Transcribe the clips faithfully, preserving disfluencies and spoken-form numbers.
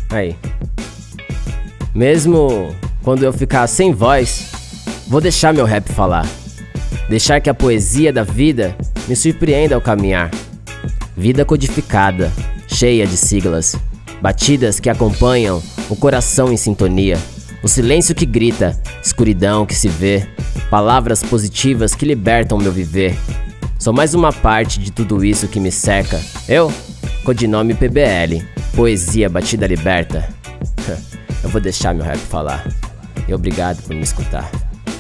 Aí. Mesmo quando eu ficar sem voz, vou deixar meu rap falar. Deixar que a poesia da vida me surpreenda ao caminhar. Vida codificada, cheia de siglas, batidas que acompanham o coração em sintonia. O silêncio que grita, escuridão que se vê, palavras positivas que libertam meu viver. Sou mais uma parte de tudo isso que me cerca. Eu, codinome P B L, poesia batida liberta. Eu vou deixar meu rap falar. E obrigado por me escutar.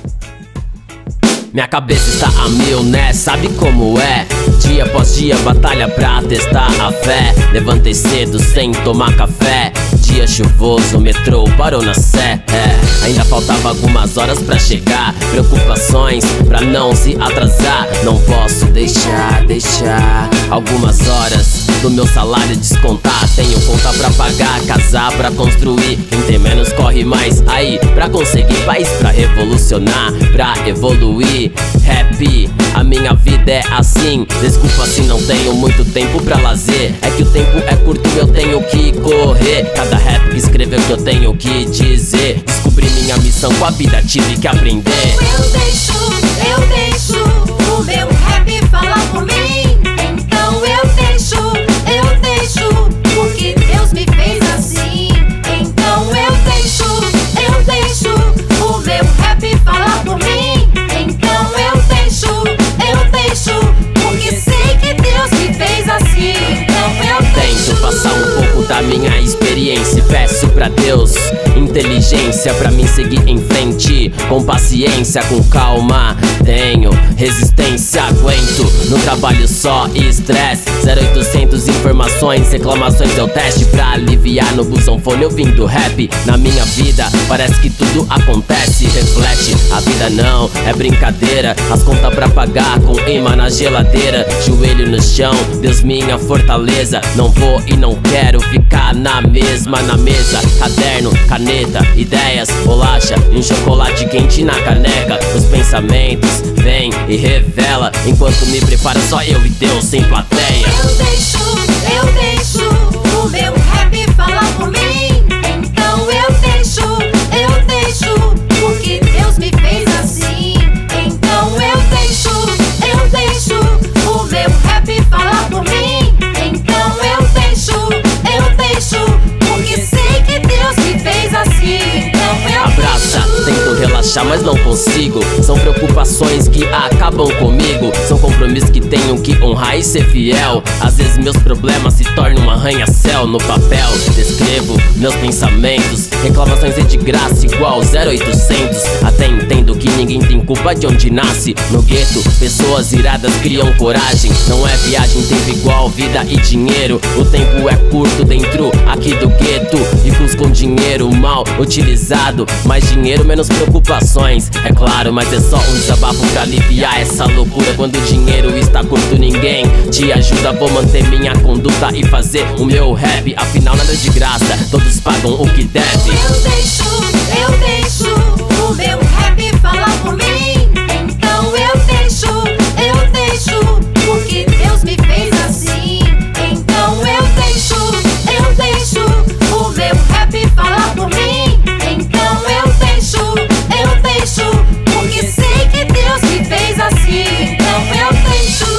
Minha cabeça está a mil, né? Sabe como é? Dia após dia, batalha pra testar a fé. Levantei cedo sem tomar café. Dia chuvoso, o metrô parou na Sé. É, ainda faltava algumas horas pra chegar. Preocupações pra não se atrasar. Não posso deixar, deixar algumas horas do meu salário descontar. Tenho conta pra pagar, casar pra construir. Quem tem menos corre mais aí pra conseguir país, pra revolucionar, pra evoluir. Rap, a minha vida é assim. Desculpa se não tenho muito tempo pra lazer. É que o tempo é curto e eu tenho que correr. Cada rap que escreveu que eu tenho que dizer. Descobri minha missão com a vida, tive que aprender. Eu deixo, eu deixo o meu rap falar por mim. Então eu deixo, eu deixo, porque Deus me fez assim. Então eu deixo, eu deixo o meu rap falar por mim. Então eu deixo, eu deixo, porque sei que Deus me fez assim. Então eu deixo. Tento passar um pouco da minha experiência e peço pra Deus inteligência pra mim seguir em frente. Com paciência, com calma, tenho resistência, aguento. No trabalho só estresse, zero oitocentos informações, reclamações é o teste pra aliviar. No busão fone ouvindo rap. Na minha vida parece que tudo acontece. Reflete, a vida não é brincadeira. As contas pra pagar com imã na geladeira. Joelho no chão, Deus minha fortaleza. Não vou e não quero ficar na mesma. Na mesa, caderno, caneta, ideias, bolacha e um chocolate quente na caneca. Os pensamentos vêm e revela. Enquanto me prepara só eu e Deus sem plateia. Eu deixo, eu deixo o meu rap falar por mim. Então eu deixo, eu deixo, porque Deus me fez assim. Então eu deixo, eu deixo o meu rap falar por mim. Então eu deixo, eu deixo, porque sei que Deus me fez assim. Então eu Abraça, tento relaxar, mas não consigo. São preocupações que acabam comigo. São compromissos que tenho que honrar e ser fiel. Às vezes meus problemas se tornam um arranha-céu. No papel descrevo meus pensamentos. Reclamações é de graça igual zero oitocentos. Até entendo que ninguém tem culpa de onde nasce. No gueto, pessoas iradas criam coragem. Não é viagem, tempo igual vida e dinheiro. O tempo é curto dentro aqui do gueto. Ricos com dinheiro mal utilizado. Mais dinheiro, menos preocupações. É claro, mas é só um desabafo pra aliviar essa loucura. Quando o dinheiro está curto, ninguém te ajuda. Vou manter minha conduta e fazer o meu rap. Afinal nada de graça, todos pagam o que deve. Eu deixo, eu deixo o meu rap falar por mim. Então eu deixo, eu deixo, porque Deus me fez assim. Então eu deixo, eu deixo o meu rap falar por mim. Então eu deixo, eu deixo, porque sei que Deus me fez assim. Então eu deixo.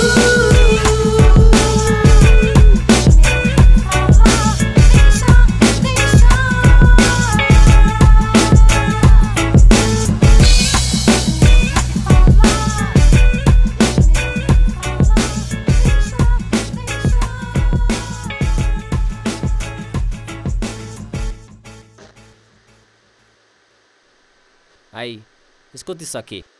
Aí, escuta isso aqui.